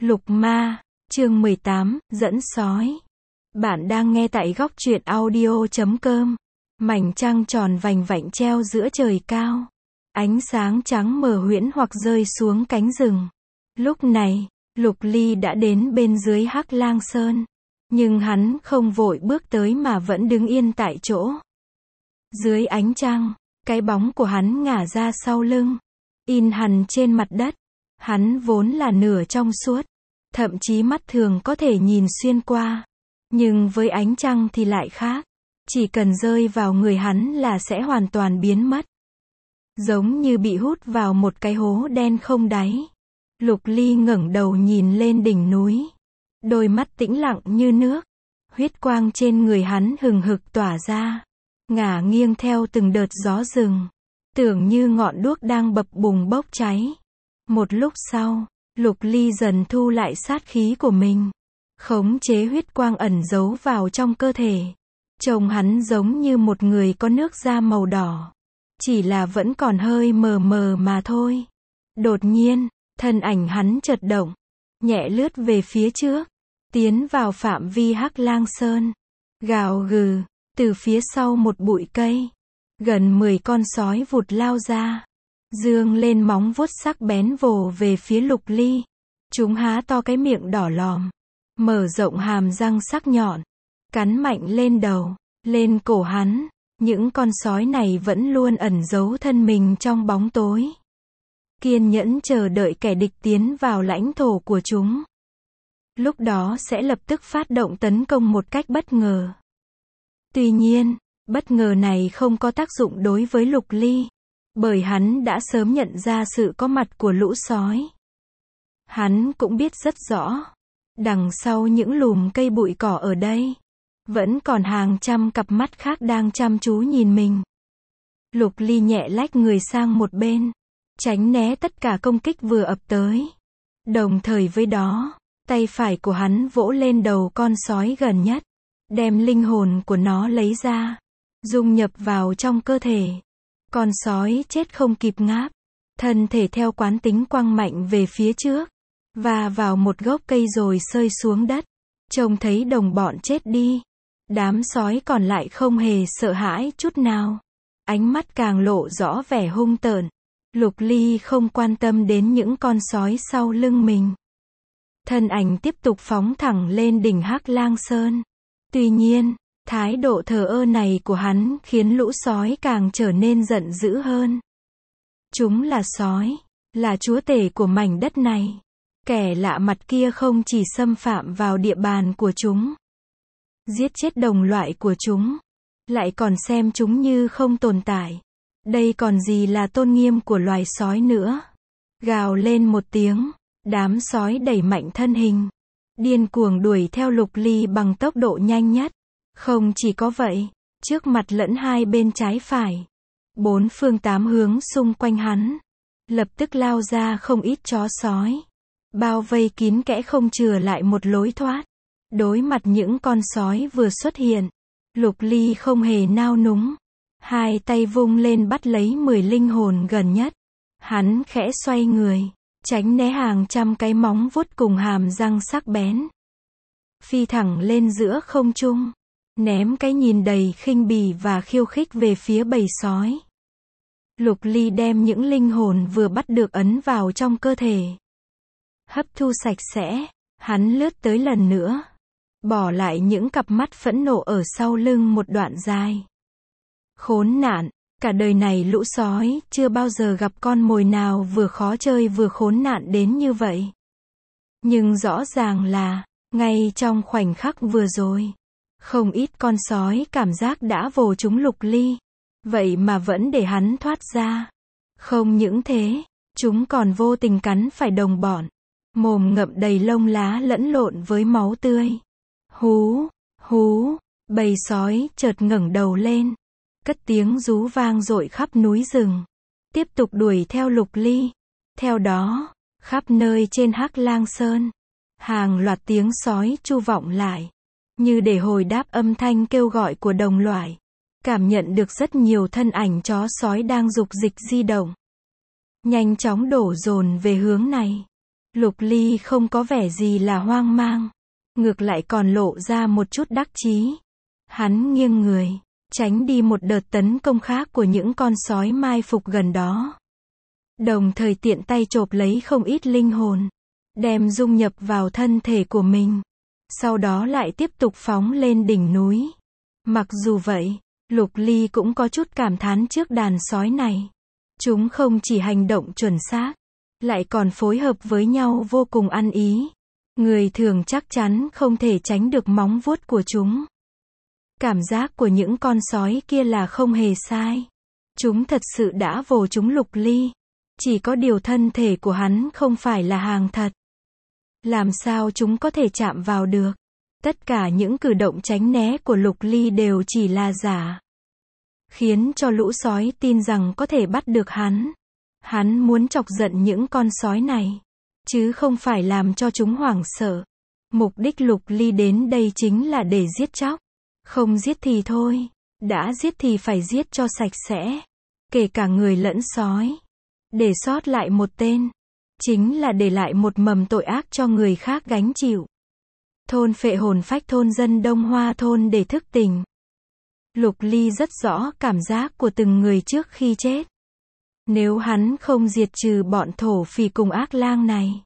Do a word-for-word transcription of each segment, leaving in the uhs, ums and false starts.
Lục Ma, chương mười tám, dẫn sói. Bạn đang nghe tại góc truyện audio chấm com. Mảnh trăng tròn vành vạnh treo giữa trời cao. Ánh sáng trắng mờ huyễn hoặc rơi xuống cánh rừng. Lúc này, Lục Ly đã đến bên dưới Hắc Lang Sơn. Nhưng hắn không vội bước tới mà vẫn đứng yên tại chỗ. Dưới ánh trăng, cái bóng của hắn ngả ra sau lưng, in hằn trên mặt đất. Hắn vốn là nửa trong suốt, thậm chí mắt thường có thể nhìn xuyên qua. Nhưng với ánh trăng thì lại khác. Chỉ cần rơi vào người hắn là sẽ hoàn toàn biến mất. Giống như bị hút vào một cái hố đen không đáy. Lục Ly ngẩng đầu nhìn lên đỉnh núi. Đôi mắt tĩnh lặng như nước. Huyết quang trên người hắn hừng hực tỏa ra. Ngả nghiêng theo từng đợt gió rừng. Tưởng như ngọn đuốc đang bập bùng bốc cháy. Một lúc sau, Lục Ly dần thu lại sát khí của mình. Khống chế huyết quang ẩn giấu vào trong cơ thể. Trông hắn giống như một người có nước da màu đỏ. Chỉ là vẫn còn hơi mờ mờ mà thôi. Đột nhiên, thân ảnh hắn chợt động. Nhẹ lướt về phía trước. Tiến vào phạm vi Hắc Lang Sơn. Gào gừ, từ phía sau một bụi cây. Gần mười con sói vụt lao ra. Dương lên móng vuốt sắc bén vồ về phía Lục Ly. Chúng há to cái miệng đỏ lòm. Mở rộng hàm răng sắc nhọn. Cắn mạnh lên đầu, lên cổ hắn. Những con sói này vẫn luôn ẩn giấu thân mình trong bóng tối. Kiên nhẫn chờ đợi kẻ địch tiến vào lãnh thổ của chúng. Lúc đó sẽ lập tức phát động tấn công một cách bất ngờ. Tuy nhiên, bất ngờ này không có tác dụng đối với Lục Ly. Bởi hắn đã sớm nhận ra sự có mặt của lũ sói. Hắn cũng biết rất rõ. Đằng sau những lùm cây bụi cỏ ở đây, vẫn còn hàng trăm cặp mắt khác đang chăm chú nhìn mình. Lục Ly nhẹ lách người sang một bên. Tránh né tất cả công kích vừa ập tới. Đồng thời với đó, tay phải của hắn vỗ lên đầu con sói gần nhất. Đem linh hồn của nó lấy ra. Dung nhập vào trong cơ thể. Con sói chết không kịp ngáp. Thân thể theo quán tính quăng mạnh về phía trước. Và vào một gốc cây rồi rơi xuống đất. Trông thấy đồng bọn chết đi. Đám sói còn lại không hề sợ hãi chút nào. Ánh mắt càng lộ rõ vẻ hung tợn. Lục Ly không quan tâm đến những con sói sau lưng mình. Thân ảnh tiếp tục phóng thẳng lên đỉnh Hắc Lang Sơn. Tuy nhiên, thái độ thờ ơ này của hắn khiến lũ sói càng trở nên giận dữ hơn. Chúng là sói, là chúa tể của mảnh đất này. Kẻ lạ mặt kia không chỉ xâm phạm vào địa bàn của chúng, giết chết đồng loại của chúng, lại còn xem chúng như không tồn tại. Đây còn gì là tôn nghiêm của loài sói nữa. Gào lên một tiếng, đám sói đẩy mạnh thân hình, điên cuồng đuổi theo Lục Ly bằng tốc độ nhanh nhất. Không chỉ có vậy, trước mặt lẫn hai bên trái phải, bốn phương tám hướng xung quanh hắn, lập tức lao ra không ít chó sói. Bao vây kín kẽ không chừa lại một lối thoát. Đối mặt những con sói vừa xuất hiện, Lục Ly không hề nao núng. Hai tay vung lên bắt lấy mười linh hồn gần nhất. Hắn khẽ xoay người, tránh né hàng trăm cái móng vuốt cùng hàm răng sắc bén. Phi thẳng lên giữa không trung, ném cái nhìn đầy khinh bỉ và khiêu khích về phía bầy sói. Lục Ly đem những linh hồn vừa bắt được ấn vào trong cơ thể. Hấp thu sạch sẽ, hắn lướt tới lần nữa. Bỏ lại những cặp mắt phẫn nộ ở sau lưng một đoạn dài. Khốn nạn, cả đời này lũ sói chưa bao giờ gặp con mồi nào vừa khó chơi vừa khốn nạn đến như vậy. Nhưng rõ ràng là, ngay trong khoảnh khắc vừa rồi, không ít con sói cảm giác đã vồ trúng Lục Ly. Vậy mà vẫn để hắn thoát ra. Không những thế, chúng còn vô tình cắn phải đồng bọn. Mồm ngậm đầy lông lá lẫn lộn với máu tươi. Hú, hú, bầy sói chợt ngẩng đầu lên. Cất tiếng rú vang dội khắp núi rừng. Tiếp tục đuổi theo Lục Ly. Theo đó, khắp nơi trên Hắc Lang Sơn, hàng loạt tiếng sói chu vọng lại. Như để hồi đáp âm thanh kêu gọi của đồng loại. Cảm nhận được rất nhiều thân ảnh chó sói đang dục dịch di động. Nhanh chóng đổ dồn về hướng này. Lục Ly không có vẻ gì là hoang mang, ngược lại còn lộ ra một chút đắc chí. Hắn nghiêng người, tránh đi một đợt tấn công khác của những con sói mai phục gần đó. Đồng thời tiện tay chộp lấy không ít linh hồn, đem dung nhập vào thân thể của mình. Sau đó lại tiếp tục phóng lên đỉnh núi. Mặc dù vậy, Lục Ly cũng có chút cảm thán trước đàn sói này. Chúng không chỉ hành động chuẩn xác, lại còn phối hợp với nhau vô cùng ăn ý. Người thường chắc chắn không thể tránh được móng vuốt của chúng. Cảm giác của những con sói kia là không hề sai. Chúng thật sự đã vồ trúng Lục Ly. Chỉ có điều thân thể của hắn không phải là hàng thật. Làm sao chúng có thể chạm vào được? Tất cả những cử động tránh né của Lục Ly đều chỉ là giả. Khiến cho lũ sói tin rằng có thể bắt được hắn. Hắn muốn chọc giận những con sói này, chứ không phải làm cho chúng hoảng sợ. Mục đích Lục Ly đến đây chính là để giết chóc. Không giết thì thôi, đã giết thì phải giết cho sạch sẽ. Kể cả người lẫn sói. Để sót lại một tên, chính là để lại một mầm tội ác cho người khác gánh chịu. Thôn phệ hồn phách thôn dân Đông Hoa thôn để thức tỉnh. Lục Ly rất rõ cảm giác của từng người trước khi chết. Nếu hắn không diệt trừ bọn thổ phỉ cùng ác lang này,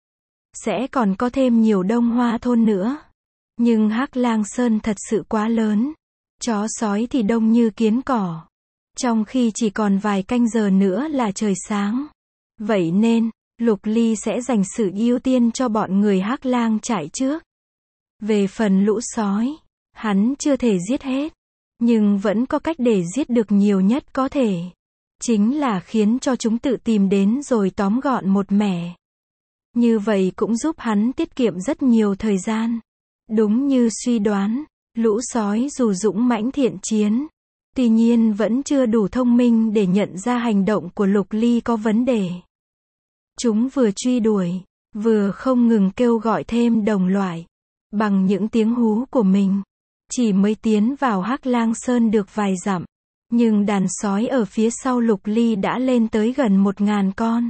sẽ còn có thêm nhiều Đông Hoa thôn nữa. Nhưng Hắc Lang Sơn thật sự quá lớn. Chó sói thì đông như kiến cỏ. Trong khi chỉ còn vài canh giờ nữa là trời sáng. Vậy nên, Lục Ly sẽ dành sự ưu tiên cho bọn người Hắc Lang trại trước. Về phần lũ sói, hắn chưa thể giết hết. Nhưng vẫn có cách để giết được nhiều nhất có thể. Chính là khiến cho chúng tự tìm đến rồi tóm gọn một mẻ. Như vậy cũng giúp hắn tiết kiệm rất nhiều thời gian. Đúng như suy đoán, lũ sói dù dũng mãnh thiện chiến, tuy nhiên vẫn chưa đủ thông minh để nhận ra hành động của Lục Ly có vấn đề. Chúng vừa truy đuổi, vừa không ngừng kêu gọi thêm đồng loại. Bằng những tiếng hú của mình, chỉ mới tiến vào Hắc Lang Sơn được vài dặm. Nhưng đàn sói ở phía sau Lục Ly đã lên tới gần một ngàn con.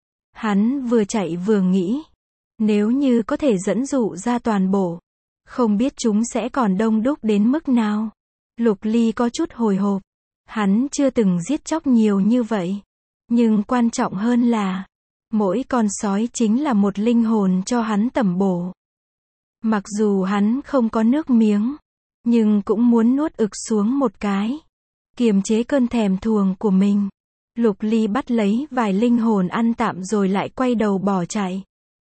Hắn vừa chạy vừa nghĩ, nếu như có thể dẫn dụ ra toàn bộ, không biết chúng sẽ còn đông đúc đến mức nào. Lục Ly có chút hồi hộp. Hắn chưa từng giết chóc nhiều như vậy. Nhưng quan trọng hơn là, mỗi con sói chính là một linh hồn cho hắn tẩm bổ. Mặc dù hắn không có nước miếng, nhưng cũng muốn nuốt ực xuống một cái. Kiềm chế cơn thèm thuồng của mình. Lục Ly bắt lấy vài linh hồn ăn tạm rồi lại quay đầu bỏ chạy.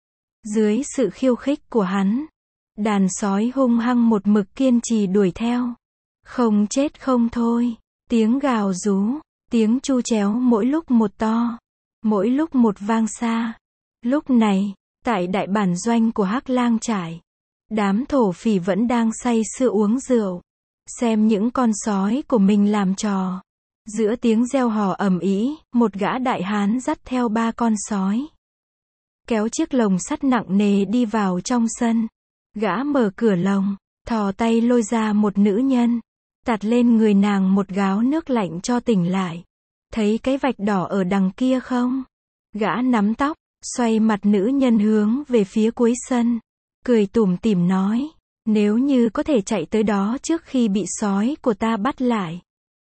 Dưới sự khiêu khích của hắn, đàn sói hung hăng một mực kiên trì đuổi theo. Không chết không thôi. Tiếng gào rú, tiếng chu chéo mỗi lúc một to, mỗi lúc một vang xa. Lúc này, tại đại bản doanh của Hắc Lang trại, đám thổ phỉ vẫn đang say sưa uống rượu, xem những con sói của mình làm trò. Giữa tiếng reo hò ầm ĩ, một gã đại hán dắt theo ba con sói, kéo chiếc lồng sắt nặng nề đi vào trong sân. Gã mở cửa lồng, thò tay lôi ra một nữ nhân, tạt lên người nàng một gáo nước lạnh cho tỉnh lại. Thấy cái vạch đỏ ở đằng kia không? Gã nắm tóc, xoay mặt nữ nhân hướng về phía cuối sân, cười tủm tỉm nói, nếu như có thể chạy tới đó trước khi bị sói của ta bắt lại,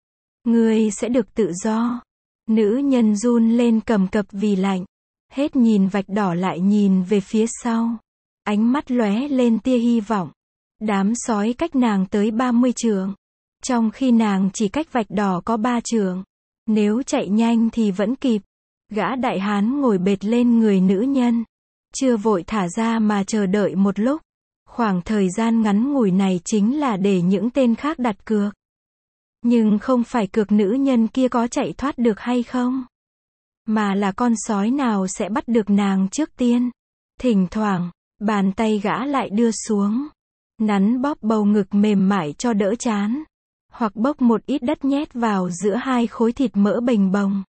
ngươi sẽ được tự do. Nữ nhân run lên cầm cập vì lạnh, hết nhìn vạch đỏ lại nhìn về phía sau, ánh mắt lóe lên tia hy vọng. Đám sói cách nàng tới ba mươi trượng, trong khi nàng chỉ cách vạch đỏ có ba trượng. Nếu chạy nhanh thì vẫn kịp. Gã đại hán ngồi bệt lên người nữ nhân, chưa vội thả ra mà chờ đợi một lúc. Khoảng thời gian ngắn ngủi này chính là để những tên khác đặt cược. Nhưng không phải cược nữ nhân kia có chạy thoát được hay không, mà là con sói nào sẽ bắt được nàng trước tiên. Thỉnh thoảng, bàn tay gã lại đưa xuống, nắn bóp bầu ngực mềm mại cho đỡ chán, hoặc bốc một ít đất nhét vào giữa hai khối thịt mỡ bềnh bồng.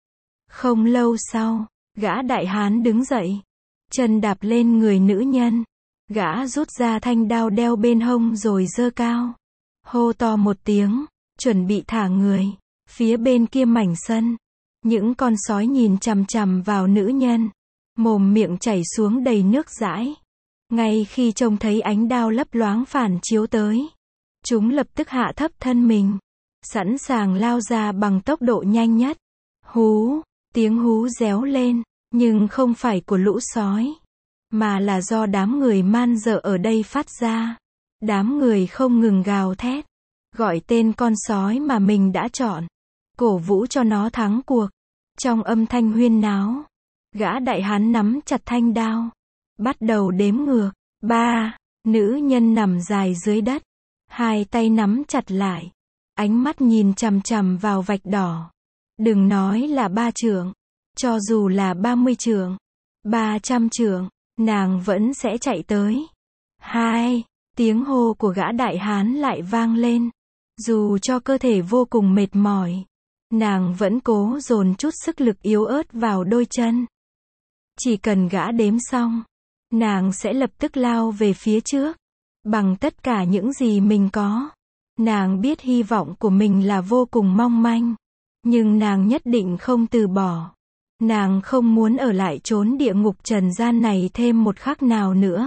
Không lâu sau, gã đại hán đứng dậy, chân đạp lên người nữ nhân. Gã rút ra thanh đao đeo bên hông rồi giơ cao, hô to một tiếng, chuẩn bị thả người. Phía bên kia mảnh sân, những con sói nhìn chằm chằm vào nữ nhân, mồm miệng chảy xuống đầy nước dãi. Ngay khi trông thấy ánh đao lấp loáng phản chiếu tới, chúng lập tức hạ thấp thân mình, sẵn sàng lao ra bằng tốc độ nhanh nhất. Hú, tiếng hú réo lên, nhưng không phải của lũ sói, mà là do đám người man dợ ở đây phát ra. Đám người không ngừng gào thét, gọi tên con sói mà mình đã chọn, cổ vũ cho nó thắng cuộc. Trong âm thanh huyên náo, gã đại hán nắm chặt thanh đao, bắt đầu đếm ngược. Ba, nữ nhân nằm dài dưới đất, hai tay nắm chặt lại, ánh mắt nhìn chằm chằm vào vạch đỏ. Đừng nói là ba trượng, cho dù là ba mươi trượng, ba trăm trượng, nàng vẫn sẽ chạy tới. Hai, tiếng hô của gã đại hán lại vang lên. Dù cho cơ thể vô cùng mệt mỏi, nàng vẫn cố dồn chút sức lực yếu ớt vào đôi chân. Chỉ cần gã đếm xong, nàng sẽ lập tức lao về phía trước, bằng tất cả những gì mình có. Nàng biết hy vọng của mình là vô cùng mong manh, nhưng nàng nhất định không từ bỏ. Nàng không muốn ở lại chốn địa ngục trần gian này thêm một khắc nào nữa.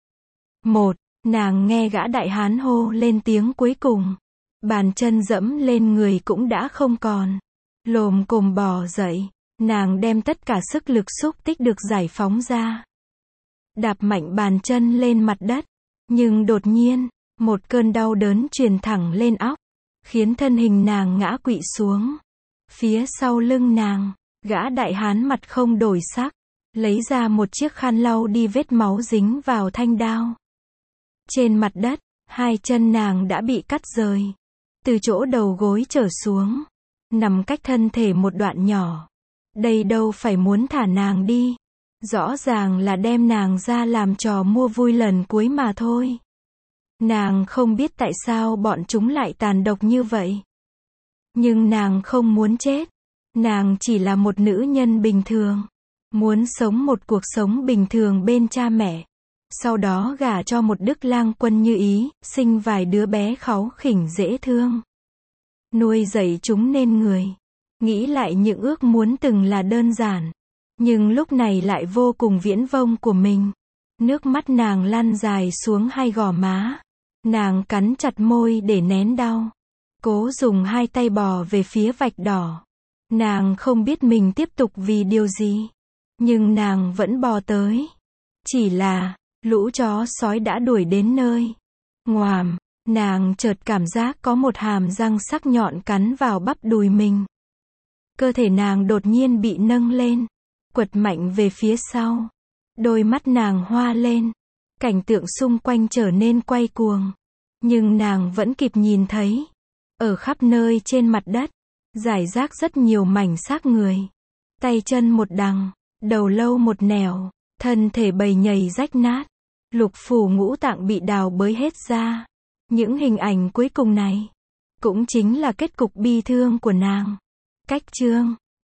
Một, nàng nghe gã đại hán hô lên tiếng cuối cùng. Bàn chân dẫm lên người cũng đã không còn. Lồm cồm bò dậy, nàng đem tất cả sức lực xúc tích được giải phóng ra. Đạp mạnh bàn chân lên mặt đất, nhưng đột nhiên, một cơn đau đớn truyền thẳng lên óc, khiến thân hình nàng ngã quỵ xuống. Phía sau lưng nàng, gã đại hán mặt không đổi sắc, lấy ra một chiếc khăn lau đi vết máu dính vào thanh đao. Trên mặt đất, hai chân nàng đã bị cắt rời, từ chỗ đầu gối trở xuống, nằm cách thân thể một đoạn nhỏ. Đây đâu phải muốn thả nàng đi, rõ ràng là đem nàng ra làm trò mua vui lần cuối mà thôi. Nàng không biết tại sao bọn chúng lại tàn độc như vậy. Nhưng nàng không muốn chết. Nàng chỉ là một nữ nhân bình thường, muốn sống một cuộc sống bình thường bên cha mẹ, sau đó gả cho một đức lang quân như ý, sinh vài đứa bé kháu khỉnh dễ thương, nuôi dạy chúng nên người. Nghĩ lại những ước muốn từng là đơn giản, nhưng lúc này lại vô cùng viễn vông của mình. Nước mắt nàng lăn dài xuống hai gò má. Nàng cắn chặt môi để nén đau, cố dùng hai tay bò về phía vạch đỏ. Nàng không biết mình tiếp tục vì điều gì, nhưng nàng vẫn bò tới. Chỉ là, lũ chó sói đã đuổi đến nơi. Ngoàm, nàng chợt cảm giác có một hàm răng sắc nhọn cắn vào bắp đùi mình. Cơ thể nàng đột nhiên bị nâng lên, quật mạnh về phía sau. Đôi mắt nàng hoa lên, cảnh tượng xung quanh trở nên quay cuồng. Nhưng nàng vẫn kịp nhìn thấy, ở khắp nơi trên mặt đất, rải rác rất nhiều mảnh xác người. Tay chân một đằng, đầu lâu một nẻo, thân thể bầy nhầy rách nát. Lục phủ ngũ tạng bị đào bới hết ra. Những hình ảnh cuối cùng này, cũng chính là kết cục bi thương của nàng. Cách chương